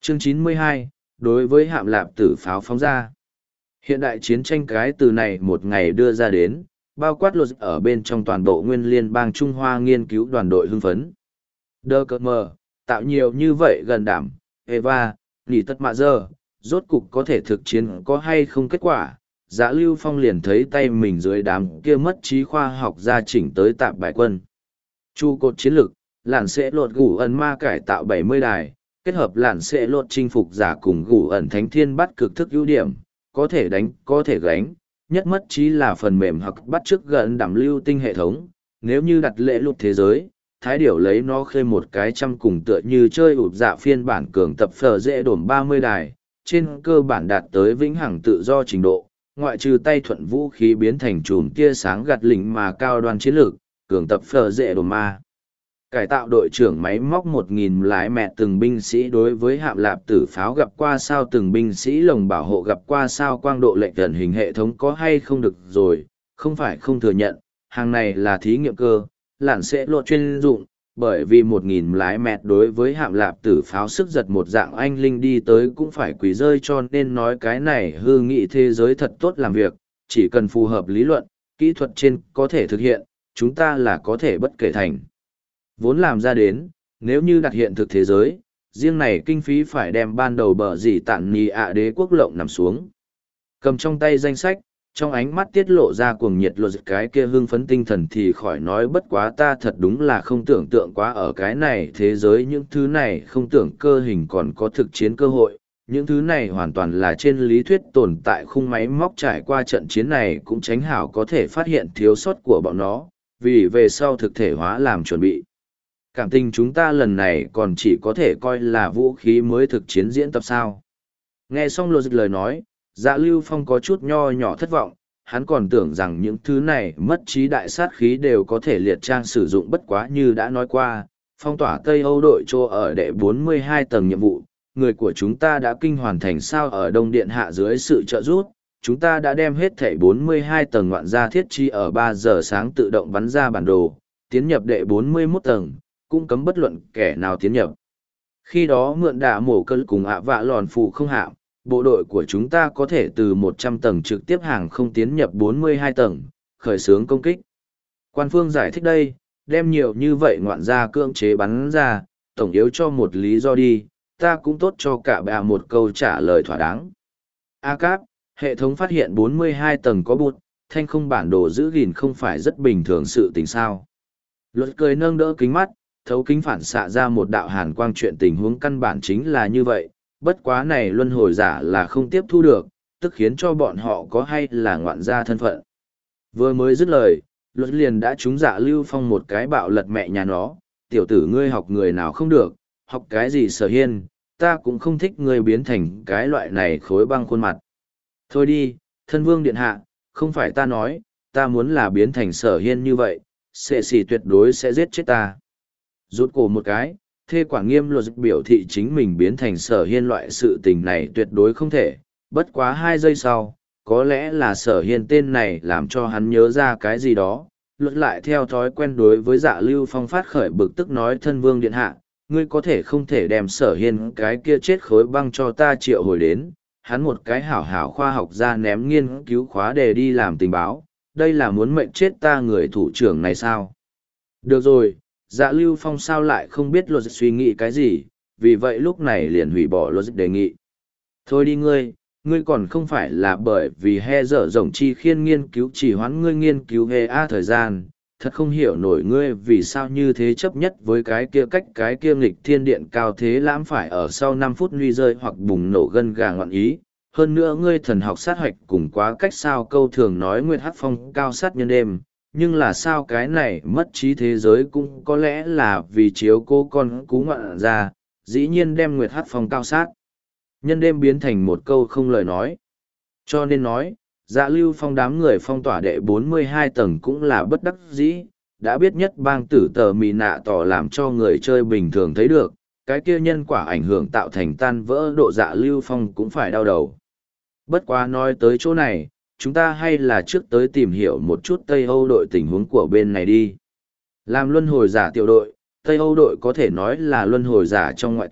Chương 92, đối với hạm lạp tử pháo phóng ra. Hiện đại chiến tranh cái từ này một ngày đưa ra đến, bao quát luật ở bên trong toàn bộ nguyên liên bang Trung Hoa nghiên cứu đoàn đội hưng phấn. Đơ cơ mờ, tạo nhiều như vậy gần đảm, Eva, nỉ tất mạ giờ, rốt cục có thể thực chiến có hay không kết quả. Dạ Lưu Phong liền thấy tay mình dưới đám kia mất trí khoa học gia chỉnh tới tạm bài quân. Chu cột chiến lược, lạn sẽ lột gủ ẩn ma cải tạo 70 đài, kết hợp lạn sẽ lột chinh phục giả cùng gủ ẩn thánh thiên bắt cực thức ưu điểm, có thể đánh, có thể gánh, nhất mất trí là phần mềm hoặc bắt chước gần đảm lưu tinh hệ thống. Nếu như đặt lễ lục thế giới, thái điểu lấy nó khơi một cái trăm cùng tựa như chơi ụp dạ phiên bản cường tập phở dễ đổm 30 đài, trên cơ bản đạt tới vĩnh hằng tự do trình độ, ngoại trừ tay thuận vũ khí biến thành chùm tia sáng gạt lỉnh mà cao đoan chiến lược, cường tập phở dễ đổm ma. Cải tạo đội trưởng máy móc 1.000 lái mẹ từng binh sĩ đối với hạm lạp tử pháo gặp qua sao từng binh sĩ lồng bảo hộ gặp qua sao quang độ lệnh gần hình hệ thống có hay không được rồi, không phải không thừa nhận, hàng này là thí nghiệm cơ, lạn sẽ lộ chuyên dụng, bởi vì 1.000 lái mẹ đối với hạm lạp tử pháo sức giật một dạng anh linh đi tới cũng phải quỳ rơi cho nên nói cái này hư nghị thế giới thật tốt làm việc, chỉ cần phù hợp lý luận, kỹ thuật trên có thể thực hiện, chúng ta là có thể bất kể thành. Vốn làm ra đến, nếu như đặt hiện thực thế giới, riêng này kinh phí phải đem ban đầu bờ gì tản nhì ạ đế quốc lộng nằm xuống. Cầm trong tay danh sách, trong ánh mắt tiết lộ ra cuồng nhiệt luật cái kia hưng phấn tinh thần thì khỏi nói bất quá ta thật đúng là không tưởng tượng quá ở cái này thế giới những thứ này không tưởng cơ hình còn có thực chiến cơ hội. Những thứ này hoàn toàn là trên lý thuyết tồn tại khung máy móc trải qua trận chiến này cũng tránh hảo có thể phát hiện thiếu sót của bọn nó, vì về sau thực thể hóa làm chuẩn bị. Cảm tình chúng ta lần này còn chỉ có thể coi là vũ khí mới thực chiến diễn tập sao. Nghe xong logic lời nói, Dạ Lưu Phong có chút nho nhỏ thất vọng, hắn còn tưởng rằng những thứ này mất trí đại sát khí đều có thể liệt trang sử dụng bất quá như đã nói qua, phong tỏa Tây Âu đội trô ở đệ 42 tầng nhiệm vụ, người của chúng ta đã kinh hoàn thành sao ở Đông Điện Hạ dưới sự trợ giúp, chúng ta đã đem hết thảy 42 tầng ngoạn gia thiết chi ở 3 giờ sáng tự động bắn ra bản đồ, tiến nhập đệ 41 tầng, cũng cấm bất luận kẻ nào tiến nhập. Khi đó mượn đả mổ cơn cùng ạ vạ lòn phụ không hạm, bộ đội của chúng ta có thể từ 100 tầng trực tiếp hàng không tiến nhập 42 tầng, khởi xướng công kích. Quan phương giải thích đây, đem nhiều như vậy ngoạn gia cưỡng chế bắn ra, tổng yếu cho một lý do đi, ta cũng tốt cho cả bà một câu trả lời thỏa đáng. A Cáp, hệ thống phát hiện 42 tầng có bụt, thanh không bản đồ giữ gìn không phải rất bình thường sự tình sao. Luật cười nâng đỡ kính mắt, thấu kính phản xạ ra một đạo hàn quang chuyện tình huống căn bản chính là như vậy, bất quá này luân hồi giả là không tiếp thu được, tức khiến cho bọn họ có hay là ngoạn gia thân phận. Vừa mới dứt lời, luật liền đã trúng Dạ Lưu Phong một cái bạo lật mẹ nhà nó, tiểu tử ngươi học người nào không được, học cái gì Sở Hiên, ta cũng không thích ngươi biến thành cái loại này khối băng khuôn mặt. Thôi đi, thân vương điện hạ, không phải ta nói, ta muốn là biến thành Sở Hiên như vậy, sẽ xỉ tuyệt đối sẽ giết chết ta. Rút cổ một cái, thê quản nghiêm luật biểu thị chính mình biến thành Sở Hiên loại sự tình này tuyệt đối không thể, bất quá 2 giây sau, có lẽ là Sở Hiên tên này làm cho hắn nhớ ra cái gì đó, luật lại theo thói quen đối với Dạ Lưu Phong phát khởi bực tức nói thân vương điện hạ, ngươi có thể không thể đem Sở Hiên cái kia chết khối băng cho ta triệu hồi đến, hắn một cái hảo hảo khoa học ra ném nghiên cứu khóa để đi làm tình báo, đây là muốn mệnh chết ta người thủ trưởng này sao? Được rồi. Dạ Lưu Phong sao lại không biết luật suy nghĩ cái gì, vì vậy lúc này liền hủy bỏ luật đề nghị. Thôi đi ngươi còn không phải là bởi vì he dở rộng chi khiên nghiên cứu chỉ hoãn ngươi nghiên cứu he a thời gian, thật không hiểu nổi ngươi vì sao như thế chấp nhất với cái kia nghịch thiên điện cao thế lãm phải ở sau 5 phút nguy rơi hoặc bùng nổ gân gà ngọn ý. Hơn nữa ngươi thần học sát hoạch cùng quá cách sao câu thường nói Nguyệt Hắc Phong cao sát nhân đêm. Nhưng là sao cái này mất trí thế giới cũng có lẽ là vì chiếu cô con cú ngoạn ra, dĩ nhiên đem Nguyệt Hắc Phong cao sát. Nhân đêm biến thành một câu không lời nói. Cho nên nói, Dạ Lưu Phong đám người phong tỏa đệ 42 tầng cũng là bất đắc dĩ, đã biết nhất bang tử tờ mì nạ tỏ làm cho người chơi bình thường thấy được, cái kia nhân quả ảnh hưởng tạo thành tan vỡ độ Dạ Lưu Phong cũng phải đau đầu. Bất quá nói tới chỗ này, chúng ta hay là trước tới tìm hiểu một chút Tây Âu đội tình huống của bên này đi. Làm luân hồi giả tiểu đội, Tây Âu đội có thể nói là luân hồi giả trong ngoại tộc,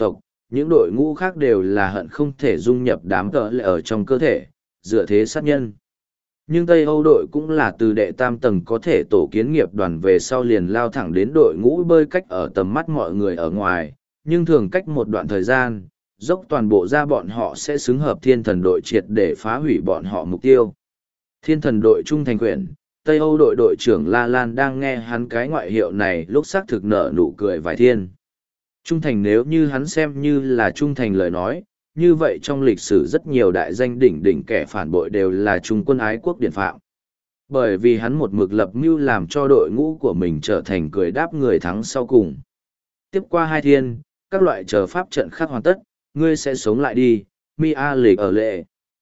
những đội ngũ khác đều là hận không thể dung nhập đám tợ lệ ở trong cơ thể, dựa thế sát nhân. Nhưng Tây Âu đội cũng là từ đệ tam tầng có thể tổ kiến nghiệp đoàn về sau liền lao thẳng đến đội ngũ bơi cách ở tầm mắt mọi người ở ngoài, nhưng thường cách một đoạn thời gian, dốc toàn bộ ra bọn họ sẽ xứng hợp thiên thần đội triệt để phá hủy bọn họ mục tiêu. Thiên thần đội trung thành quyển, Tây Âu đội đội trưởng La Lan đang nghe hắn cái ngoại hiệu này lúc xác thực nở nụ cười vài thiên. Trung thành nếu như hắn xem như là trung thành lời nói, như vậy trong lịch sử rất nhiều đại danh đỉnh đỉnh kẻ phản bội đều là trung quân ái quốc điển phạm. Bởi vì hắn một mực lập mưu làm cho đội ngũ của mình trở thành cười đáp người thắng sau cùng. Tiếp qua 2 thiên, các loại chờ pháp trận khác hoàn tất, ngươi sẽ sống lại đi, Mia Lịch ở lệ.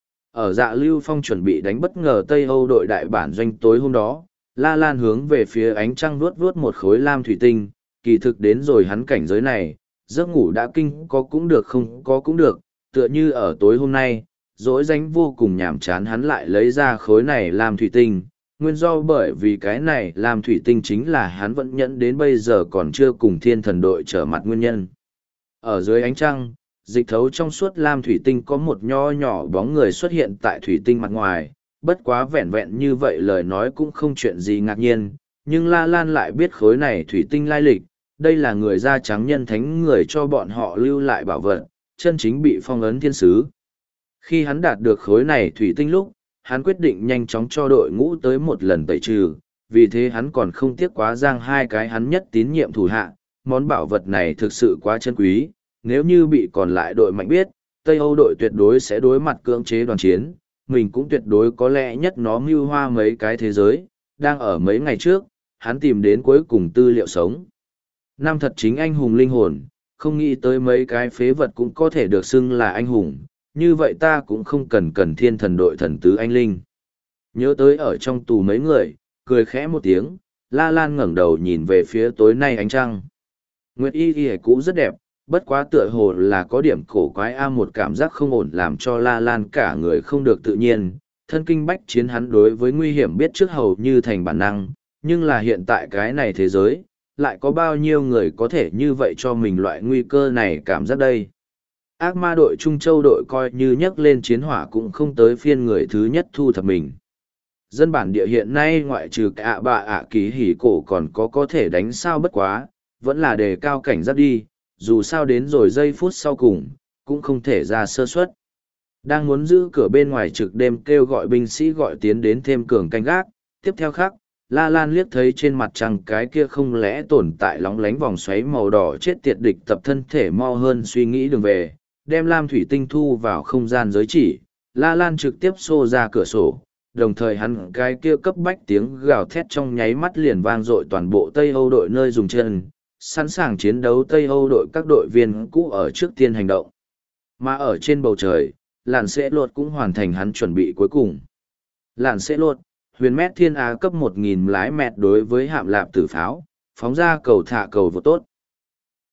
Ở Dạ Lưu Phong chuẩn bị đánh bất ngờ Tây Âu đội đại bản doanh tối hôm đó, La Lan hướng về phía ánh trăng vuốt vuốt một khối lam thủy tinh, kỳ thực đến rồi hắn cảnh giới này, giấc ngủ đã kinh có cũng được không có cũng được, tựa như ở tối hôm nay, dỗi danh vô cùng nhàm chán hắn lại lấy ra khối này lam thủy tinh, nguyên do bởi vì cái này lam thủy tinh chính là hắn vẫn nhẫn đến bây giờ còn chưa cùng thiên thần đội trở mặt nguyên nhân. Ở dưới ánh trăng, dịch thấu trong suốt lam thủy tinh có một nho nhỏ bóng người xuất hiện tại thủy tinh mặt ngoài, bất quá vẹn vẹn như vậy lời nói cũng không chuyện gì ngạc nhiên, nhưng La Lan lại biết khối này thủy tinh lai lịch, đây là người da trắng nhân thánh người cho bọn họ lưu lại bảo vật, chân chính bị phong ấn thiên sứ. Khi hắn đạt được khối này thủy tinh lúc, hắn quyết định nhanh chóng cho đội ngũ tới một lần tẩy trừ, vì thế hắn còn không tiếc quá giang 2 cái hắn nhất tín nhiệm thủ hạ, món bảo vật này thực sự quá chân quý, nếu như bị còn lại đội mạnh biết, Tây Âu đội tuyệt đối sẽ đối mặt cưỡng chế đoàn chiến, mình cũng tuyệt đối có lẽ nhất nó mưu hoa mấy cái thế giới, đang ở mấy ngày trước, hắn tìm đến cuối cùng tư liệu sống. Nam thật chính anh hùng linh hồn, không nghĩ tới mấy cái phế vật cũng có thể được xưng là anh hùng, như vậy ta cũng không cần thiên thần đội thần tứ anh linh. Nhớ tới ở trong tù mấy người, cười khẽ một tiếng, La Lan ngẩng đầu nhìn về phía tối nay ánh trăng. Nguyệt y y cũ rất đẹp, bất quá tựa hồ là có điểm cổ quái một cảm giác không ổn làm cho La Lan cả người không được tự nhiên, thân kinh bách chiến hắn đối với nguy hiểm biết trước hầu như thành bản năng, nhưng là hiện tại cái này thế giới, lại có bao nhiêu người có thể như vậy cho mình loại nguy cơ này cảm giác đây. Ác ma đội Trung Châu đội coi như nhấc lên chiến hỏa cũng không tới phiên người thứ nhất thu thập mình. Dân bản địa hiện nay ngoại trừ ạ bạ ạ ký hỉ cổ còn có thể đánh sao bất quá, vẫn là đề cao cảnh giác đi, dù sao đến rồi giây phút sau cùng, cũng không thể ra sơ suất. Đang muốn giữ cửa bên ngoài trực đêm kêu gọi binh sĩ gọi tiến đến thêm cường canh gác, tiếp theo khác, La Lan liếc thấy trên mặt trăng cái kia không lẽ tồn tại lóng lánh vòng xoáy màu đỏ chết tiệt địch tập thân thể mau hơn suy nghĩ đường về, đem lam thủy tinh thu vào không gian giới chỉ, La Lan trực tiếp xô ra cửa sổ, đồng thời hắn cái kia cấp bách tiếng gào thét trong nháy mắt liền vang dội toàn bộ Tây Âu đội nơi dùng chân, sẵn sàng chiến đấu Tây Âu đội các đội viên cũ ở trước tiên hành động. Mà ở trên bầu trời, làn sẽ lột cũng hoàn thành hắn chuẩn bị cuối cùng. Làn sẽ lột, huyền mét thiên á cấp 1000 lái mẹt đối với hạm lạp tử pháo, phóng ra cầu thả cầu vô tốt.